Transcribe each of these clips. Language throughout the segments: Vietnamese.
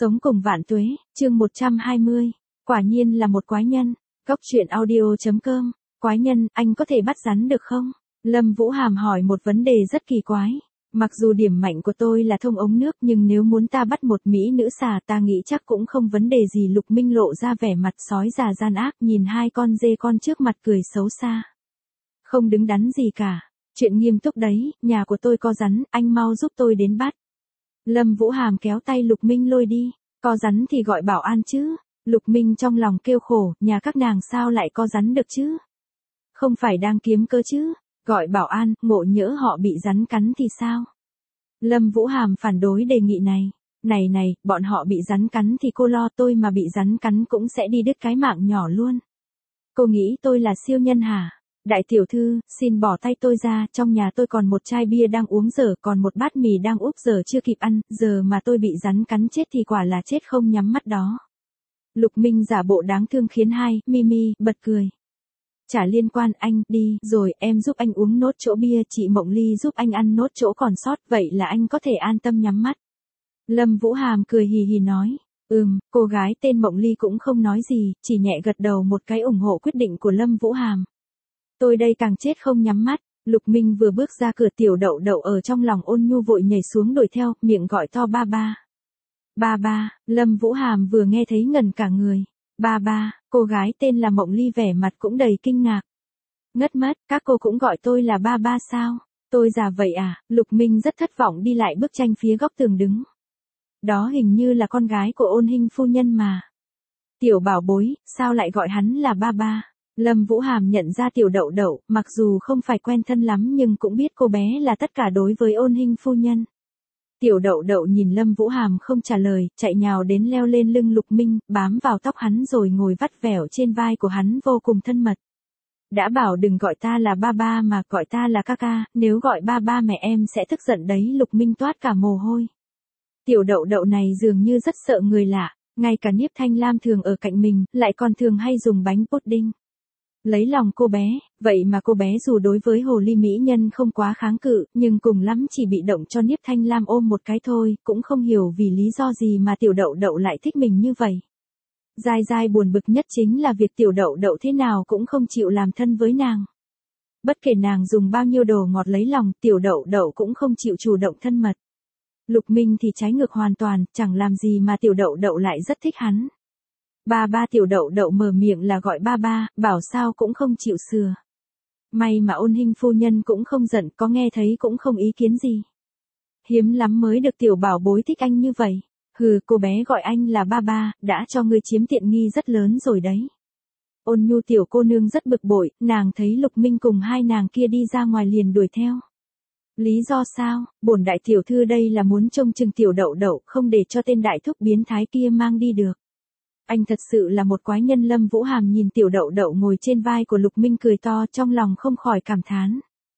Sống cùng vạn tuế, chương 120. Quả nhiên là một quái nhân. Góc truyện audio.com. Quái nhân, anh có thể bắt rắn được không? Lâm Vũ Hàm hỏi một vấn đề rất kỳ quái. Mặc dù điểm mạnh của tôi là thông ống nước, nhưng nếu muốn ta bắt một mỹ nữ xà, ta nghĩ chắc cũng không vấn đề gì. Lục Minh lộ ra vẻ mặt sói già gian ác, nhìn hai con dê con trước mặt cười xấu xa. Không đứng đắn gì cả. Chuyện nghiêm túc đấy, nhà của tôi có rắn, anh mau giúp tôi đến bắt. Lâm Vũ Hàm kéo tay Lục Minh lôi đi. Có rắn thì gọi bảo an chứ. Lục Minh trong lòng kêu khổ, nhà các nàng sao lại có rắn được chứ? Không phải đang kiếm cơ chứ? Gọi bảo an, ngộ nhỡ họ bị rắn cắn thì sao? Lâm Vũ Hàm phản đối đề nghị này. Này, bọn họ bị rắn cắn thì cô lo, tôi mà bị rắn cắn cũng sẽ đi đứt cái mạng nhỏ luôn. Cô nghĩ tôi là siêu nhân hả? Đại tiểu thư, xin bỏ tay tôi ra, trong nhà tôi còn một chai bia đang uống dở, còn một bát mì đang úp dở chưa kịp ăn, giờ mà tôi bị rắn cắn chết thì quả là chết không nhắm mắt đó. Lục Minh giả bộ đáng thương khiến Mimi bật cười. Chả liên quan, anh đi rồi, em giúp anh uống nốt chỗ bia, chị Mộng Ly giúp anh ăn nốt chỗ còn sót, vậy là anh có thể an tâm nhắm mắt. Lâm Vũ Hàm cười hì hì nói. Cô gái tên Mộng Ly cũng không nói gì, chỉ nhẹ gật đầu một cái ủng hộ quyết định của Lâm Vũ Hàm. Tôi đây càng chết không nhắm mắt. Lục Minh vừa bước ra cửa, Tiểu Đậu Đậu ở trong lòng ôn nhu vội nhảy xuống đuổi theo, miệng gọi to ba ba. Ba ba, Lâm Vũ Hàm vừa nghe thấy ngẩn cả người. Ba ba, cô gái tên là Mộng Ly vẻ mặt cũng đầy kinh ngạc. Ngất mất, các cô cũng gọi tôi là ba ba sao? Tôi già vậy à? Lục Minh rất thất vọng đi lại bức tranh phía góc tường đứng. Đó hình như là con gái của Ôn Hinh phu nhân mà. Tiểu bảo bối, sao lại gọi hắn là ba ba? Lâm Vũ Hàm nhận ra Tiểu Đậu Đậu, mặc dù không phải quen thân lắm nhưng cũng biết cô bé là tất cả đối với Ôn Hinh phu nhân. Tiểu Đậu Đậu nhìn Lâm Vũ Hàm không trả lời, chạy nhào đến leo lên lưng Lục Minh, bám vào tóc hắn rồi ngồi vắt vẻo trên vai của hắn vô cùng thân mật. Đã bảo đừng gọi ta là ba ba mà gọi ta là ca ca, nếu gọi ba ba mẹ em sẽ tức giận đấy. Lục Minh toát cả mồ hôi. Tiểu Đậu Đậu này dường như rất sợ người lạ, ngay cả Niếp Thanh Lam thường ở cạnh mình, lại còn thường hay dùng bánh pudding. Lấy lòng cô bé, vậy mà cô bé dù đối với hồ ly mỹ nhân không quá kháng cự, nhưng cùng lắm chỉ bị động cho Niếp Thanh Lam ôm một cái thôi, cũng không hiểu vì lý do gì mà Tiểu Đậu Đậu lại thích mình như vậy. Dai buồn bực nhất chính là việc Tiểu Đậu Đậu thế nào cũng không chịu làm thân với nàng. Bất kể nàng dùng bao nhiêu đồ ngọt lấy lòng, Tiểu Đậu Đậu cũng không chịu chủ động thân mật. Lục Minh thì trái ngược hoàn toàn, chẳng làm gì mà Tiểu Đậu Đậu lại rất thích hắn. Ba ba. Tiểu Đậu Đậu mở miệng là gọi ba ba, bảo sao cũng không chịu sửa. May mà Ôn Hinh phu nhân cũng không giận, có nghe thấy cũng không ý kiến gì. Hiếm lắm mới được tiểu bảo bối thích anh như vậy. Hừ, cô bé gọi anh là ba ba, đã cho ngươi chiếm tiện nghi rất lớn rồi đấy. Ôn nhu tiểu cô nương rất bực bội, nàng thấy Lục Minh cùng hai nàng kia đi ra ngoài liền đuổi theo. Lý do sao? Bổn đại tiểu thư đây là muốn trông chừng Tiểu Đậu Đậu, không để cho tên đại thúc biến thái kia mang đi được. Anh thật sự là một quái nhân. Lâm Vũ Hàm nhìn Tiểu Đậu Đậu ngồi trên vai của Lục Minh cười to, trong lòng không khỏi cảm thán.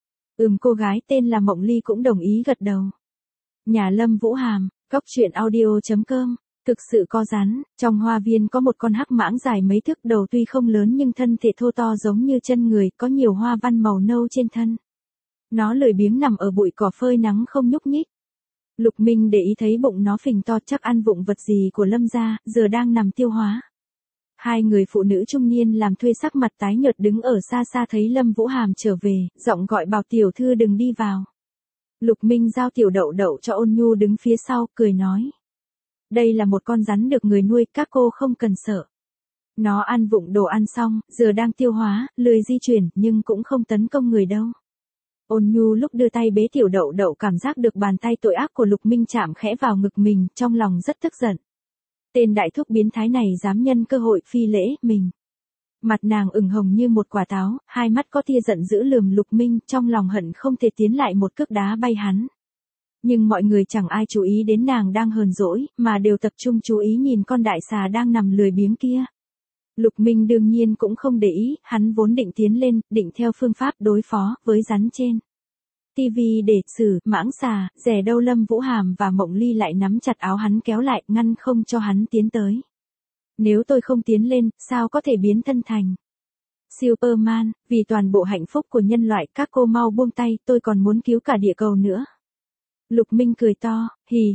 Cô gái tên là Mộng Ly cũng đồng ý gật đầu. Nhà Lâm Vũ Hàm, góc truyện audio.com. Thực sự có rắn, trong hoa viên có một con hắc mãng dài mấy thước, đầu tuy không lớn nhưng thân thể thô to giống như chân người, có nhiều hoa văn màu nâu trên thân. Nó lười biếng nằm ở bụi cỏ phơi nắng không nhúc nhích. Lục Minh để ý thấy bụng nó phình to, chắc ăn vụng vật gì của Lâm gia, giờ đang nằm tiêu hóa. Hai người phụ nữ trung niên làm thuê sắc mặt tái nhợt đứng ở xa xa thấy Lâm Vũ Hàm trở về, giọng gọi bảo tiểu thư đừng đi vào. Lục Minh giao Tiểu Đậu Đậu cho Ôn Nhu đứng phía sau, cười nói. Đây là một con rắn được người nuôi, các cô không cần sợ. Nó ăn vụng đồ ăn xong, giờ đang tiêu hóa, lười di chuyển, nhưng cũng không tấn công người đâu. Ôn Nhu lúc đưa tay bế Tiểu Đậu Đậu cảm giác được bàn tay tội ác của Lục Minh chạm khẽ vào ngực mình, trong lòng rất tức giận. Tên đại thúc biến thái này dám nhân cơ hội phi lễ mình. Mặt nàng ửng hồng như một quả táo, hai mắt có tia giận dữ lườm Lục Minh, trong lòng hận không thể tiến lại một cước đá bay hắn. Nhưng mọi người chẳng ai chú ý đến nàng đang hờn dỗi, mà đều tập trung chú ý nhìn con đại xà đang nằm lười biếng kia. Lục Minh đương nhiên cũng không để ý, hắn vốn định tiến lên, định theo phương pháp đối phó với rắn trên TV để xử mãng xà, dè đâu Lâm Vũ Hàm và Mộng Ly lại nắm chặt áo hắn kéo lại, ngăn không cho hắn tiến tới. Nếu tôi không tiến lên, sao có thể biến thân thành Superman, vì toàn bộ hạnh phúc của nhân loại, các cô mau buông tay, tôi còn muốn cứu cả địa cầu nữa. Lục Minh cười to, hì hì,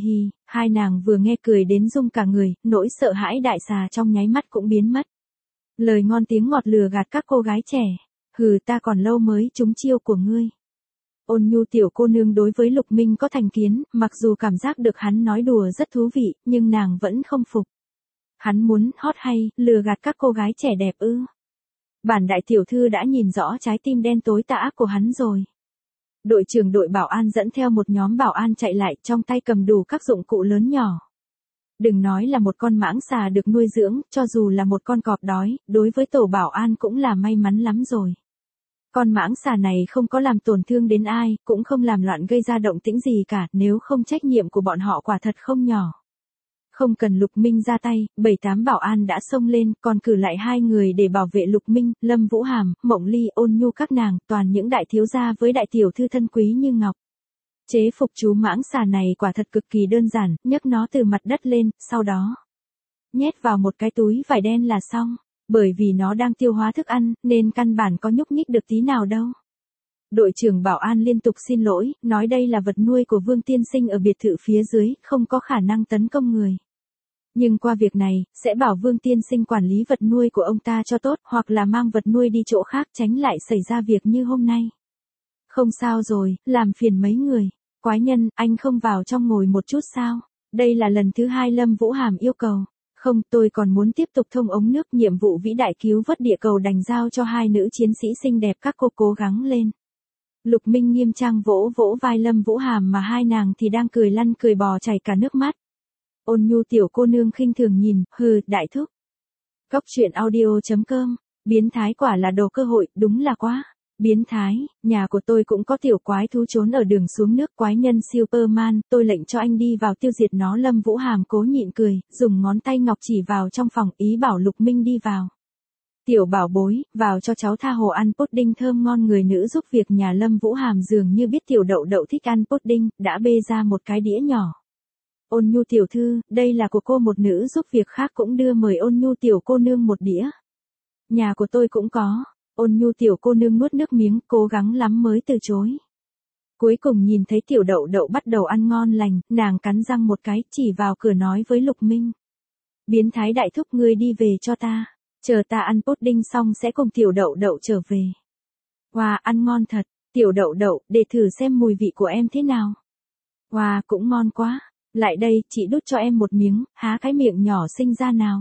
Hai nàng vừa nghe cười đến rung cả người, nỗi sợ hãi đại xà trong nháy mắt cũng biến mất. Lời ngon tiếng ngọt lừa gạt các cô gái trẻ. Hừ, ta còn lâu mới trúng chiêu của ngươi. Ôn nhu tiểu cô nương đối với Lục Minh có thành kiến, mặc dù cảm giác được hắn nói đùa rất thú vị, nhưng nàng vẫn không phục. Hắn muốn hót hay, lừa gạt các cô gái trẻ đẹp ư. Bản đại tiểu thư đã nhìn rõ trái tim đen tối tà ác của hắn rồi. Đội trưởng đội bảo an dẫn theo một nhóm bảo an chạy lại, trong tay cầm đủ các dụng cụ lớn nhỏ. Đừng nói là một con mãng xà được nuôi dưỡng, cho dù là một con cọp đói, đối với tổ bảo an cũng là may mắn lắm rồi. Con mãng xà này không có làm tổn thương đến ai, cũng không làm loạn gây ra động tĩnh gì cả, nếu không trách nhiệm của bọn họ quả thật không nhỏ. Không cần Lục Minh ra tay, 7-8 bảo an đã xông lên, còn cử lại 2 người để bảo vệ Lục Minh, Lâm Vũ Hàm, Mộng Ly, Ôn Nhu các nàng, toàn những đại thiếu gia với đại tiểu thư thân quý như ngọc. Chế phục chú mãng xà này quả thật cực kỳ đơn giản, nhấc nó từ mặt đất lên, sau đó nhét vào một cái túi vải đen là xong. Bởi vì nó đang tiêu hóa thức ăn, nên căn bản có nhúc nhích được tí nào đâu. Đội trưởng bảo an liên tục xin lỗi, nói đây là vật nuôi của Vương tiên sinh ở biệt thự phía dưới, không có khả năng tấn công người. Nhưng qua việc này, sẽ bảo Vương tiên sinh quản lý vật nuôi của ông ta cho tốt, hoặc là mang vật nuôi đi chỗ khác tránh lại xảy ra việc như hôm nay. Không sao rồi, làm phiền mấy người. Quái nhân, anh không vào trong ngồi một chút sao? Đây là lần thứ 2 Lâm Vũ Hàm yêu cầu. Không, tôi còn muốn tiếp tục thông ống nước, nhiệm vụ vĩ đại cứu vớt địa cầu đành giao cho 2 nữ chiến sĩ xinh đẹp, các cô cố gắng lên. Lục Minh nghiêm trang vỗ vỗ vai Lâm Vũ Hàm mà 2 nàng thì đang cười lăn cười bò chảy cả nước mắt. Ôn nhu tiểu cô nương khinh thường nhìn, hừ, đại thúc. Cóc truyện audio.com, biến thái quả là đồ cơ hội, đúng là quá. Biến thái, nhà của tôi cũng có tiểu quái thú trốn ở đường xuống nước, quái nhân Superman, tôi lệnh cho anh đi vào tiêu diệt nó. Lâm Vũ Hàm cố nhịn cười, dùng ngón tay ngọc chỉ vào trong phòng, ý bảo Lục Minh đi vào. Tiểu bảo bối, vào cho cháu tha hồ ăn pudding thơm ngon. Người nữ giúp việc nhà Lâm Vũ Hàm dường như biết tiểu đậu đậu thích ăn pudding, đã bê ra một cái đĩa nhỏ. Ôn nhu tiểu thư, đây là của cô. Một nữ giúp việc khác cũng đưa mời ôn nhu tiểu cô nương một đĩa. Nhà của tôi cũng có. Ôn nhu tiểu cô nương nuốt nước miếng, cố gắng lắm mới từ chối. Cuối cùng nhìn thấy tiểu đậu đậu bắt đầu ăn ngon lành, nàng cắn răng một cái, chỉ vào cửa nói với Lục Minh. Biến thái đại thúc, ngươi đi về cho ta. Chờ ta ăn pudding xong sẽ cùng tiểu đậu đậu trở về. Wow, ăn ngon thật. Tiểu đậu đậu, để thử xem mùi vị của em thế nào. Wow, cũng ngon quá. Lại đây, chị đút cho em một miếng, há cái miệng nhỏ xinh ra nào.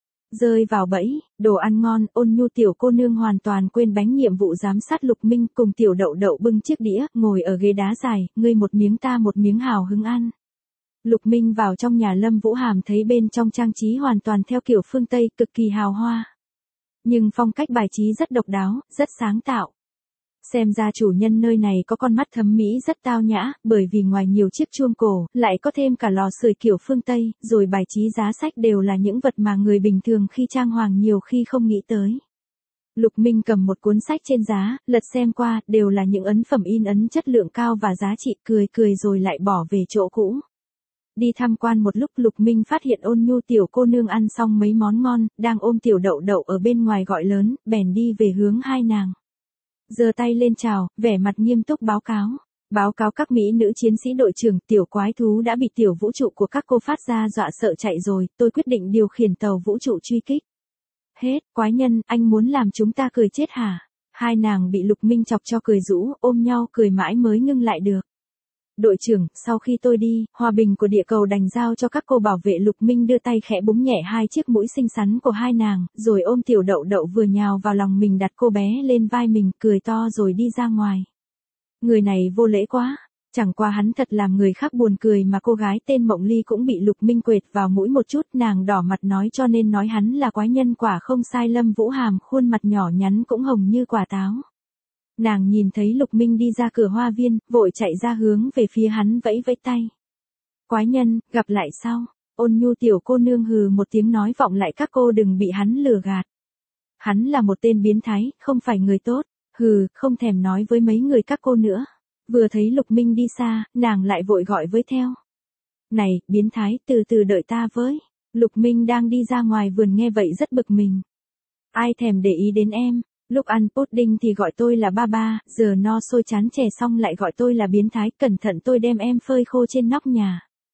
Rơi vào bẫy, đồ ăn ngon, ôn nhu tiểu cô nương hoàn toàn quên bánh nhiệm vụ giám sát. Lục Minh cùng tiểu đậu đậu bưng chiếc đĩa, ngồi ở ghế đá dài, ngươi một miếng ta một miếng hào hứng ăn. Lục Minh vào trong nhà Lâm Vũ Hàm thấy bên trong trang trí hoàn toàn theo kiểu phương Tây, cực kỳ hào hoa. Nhưng phong cách bài trí rất độc đáo, rất sáng tạo. Xem ra chủ nhân nơi này có con mắt thẩm mỹ rất tao nhã, bởi vì ngoài nhiều chiếc chuông cổ, lại có thêm cả lò sưởi kiểu phương Tây, rồi bài trí giá sách đều là những vật mà người bình thường khi trang hoàng nhiều khi không nghĩ tới. Lục Minh cầm một cuốn sách trên giá, lật xem qua, đều là những ấn phẩm in ấn chất lượng cao và giá trị, cười cười rồi lại bỏ về chỗ cũ. Đi tham quan một lúc, Lục Minh phát hiện ôn nhu tiểu cô nương ăn xong mấy món ngon, đang ôm tiểu đậu đậu ở bên ngoài gọi lớn, bèn đi về hướng 2 nàng. Giơ tay lên chào, vẻ mặt nghiêm túc báo cáo. Báo cáo các mỹ nữ chiến sĩ đội trưởng, tiểu quái thú đã bị tiểu vũ trụ của các cô phát ra dọa sợ chạy rồi, tôi quyết định điều khiển tàu vũ trụ truy kích. Hết, quái nhân, anh muốn làm chúng ta cười chết hả? 2 nàng bị Lục Minh chọc cho cười rũ, ôm nhau cười mãi mới ngưng lại được. Đội trưởng, sau khi tôi đi, hòa bình của địa cầu đành giao cho các cô bảo vệ. Lục Minh đưa tay khẽ búng nhẹ 2 chiếc mũi xinh xắn của 2 nàng, rồi ôm tiểu đậu đậu vừa nhào vào lòng mình, đặt cô bé lên vai mình, cười to rồi đi ra ngoài. Người này vô lễ quá. Chẳng qua hắn thật làm người khác buồn cười mà cô gái tên Mộng Ly cũng bị Lục Minh quệt vào mũi một chút, nàng đỏ mặt nói cho nên nói hắn là quái nhân quả không sai. Lâm Vũ Hàm khuôn mặt nhỏ nhắn cũng hồng như quả táo. Nàng nhìn thấy Lục Minh đi ra cửa hoa viên, vội chạy ra hướng về phía hắn vẫy vẫy tay. Quái nhân, gặp lại sau. Ôn nhu tiểu cô nương hừ một tiếng nói vọng lại, các cô đừng bị hắn lừa gạt. Hắn là một tên biến thái, không phải người tốt. Hừ, không thèm nói với mấy người các cô nữa. Vừa thấy Lục Minh đi xa, nàng lại vội gọi với theo. Này, biến thái, từ từ đợi ta với. Lục Minh đang đi ra ngoài vườn nghe vậy rất bực mình. Ai thèm để ý đến em. Lúc ăn pudding thì gọi tôi là ba ba, giờ no sôi chán chè xong lại gọi tôi là biến thái, cẩn thận tôi đem em phơi khô trên nóc nhà.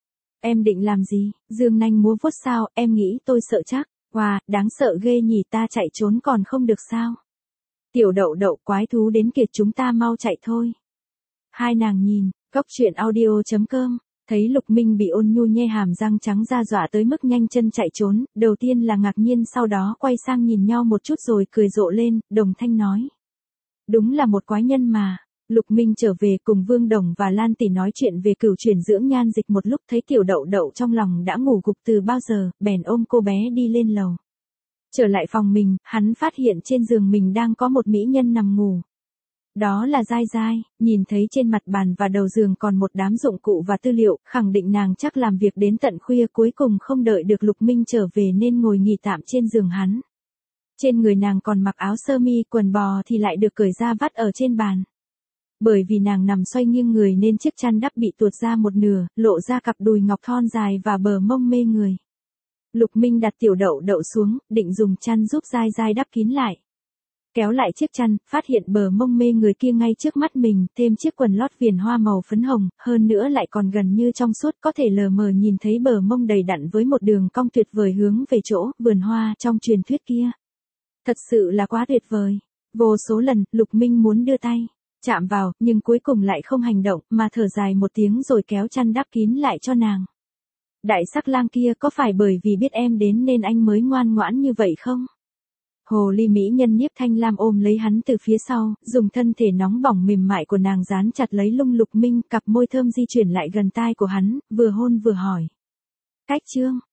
Em định làm gì, dương nanh múa vuốt sao, em nghĩ tôi sợ chắc. Wow, đáng sợ ghê nhỉ, ta chạy trốn còn không được sao? Tiểu đậu đậu, quái thú đến kìa, chúng ta mau chạy thôi. Hai nàng nhìn, cốc truyện audio.com, thấy Lục Minh bị Ôn Nhu nhe hàm răng trắng ra dọa tới mức nhanh chân chạy trốn, đầu tiên là ngạc nhiên sau đó quay sang nhìn nhau một chút rồi cười rộ lên, đồng thanh nói. Đúng là một quái nhân mà. Lục Minh trở về cùng Vương Đồng và Lan Tỷ nói chuyện về cửu chuyển dưỡng nhan dịch một lúc, thấy tiểu đậu đậu trong lòng đã ngủ gục từ bao giờ, bèn ôm cô bé đi lên lầu. Trở lại phòng mình, hắn phát hiện trên giường mình đang có một mỹ nhân nằm ngủ. Đó là Giai Giai, nhìn thấy trên mặt bàn và đầu giường còn một đám dụng cụ và tư liệu, khẳng định nàng chắc làm việc đến tận khuya, cuối cùng không đợi được Lục Minh trở về nên ngồi nghỉ tạm trên giường hắn. Trên người nàng còn mặc áo sơ mi, quần bò thì lại được cởi ra vắt ở trên bàn. Bởi vì nàng nằm xoay nghiêng người nên chiếc chăn đắp bị tuột ra một nửa, lộ ra cặp đùi ngọc thon dài và bờ mông mê người. Lục Minh đặt tiểu đậu đậu xuống, định dùng chăn giúp Giai Giai đắp kín lại. Kéo lại chiếc chăn, phát hiện bờ mông mê người kia ngay trước mắt mình, thêm chiếc quần lót viền hoa màu phấn hồng, hơn nữa lại còn gần như trong suốt, có thể lờ mờ nhìn thấy bờ mông đầy đặn với một đường cong tuyệt vời hướng về chỗ vườn hoa trong truyền thuyết kia. Thật sự là quá tuyệt vời. Vô số lần, Lục Minh muốn đưa tay chạm vào, nhưng cuối cùng lại không hành động, mà thở dài một tiếng rồi kéo chăn đắp kín lại cho nàng. Đại sắc lang kia, có phải bởi vì biết em đến nên anh mới ngoan ngoãn như vậy không? Hồ ly mỹ nhân Nhiếp Thanh Lam ôm lấy hắn từ phía sau, dùng thân thể nóng bỏng mềm mại của nàng dán chặt lấy lung Lục Minh, cặp môi thơm di chuyển lại gần tai của hắn, vừa hôn vừa hỏi. Cách chương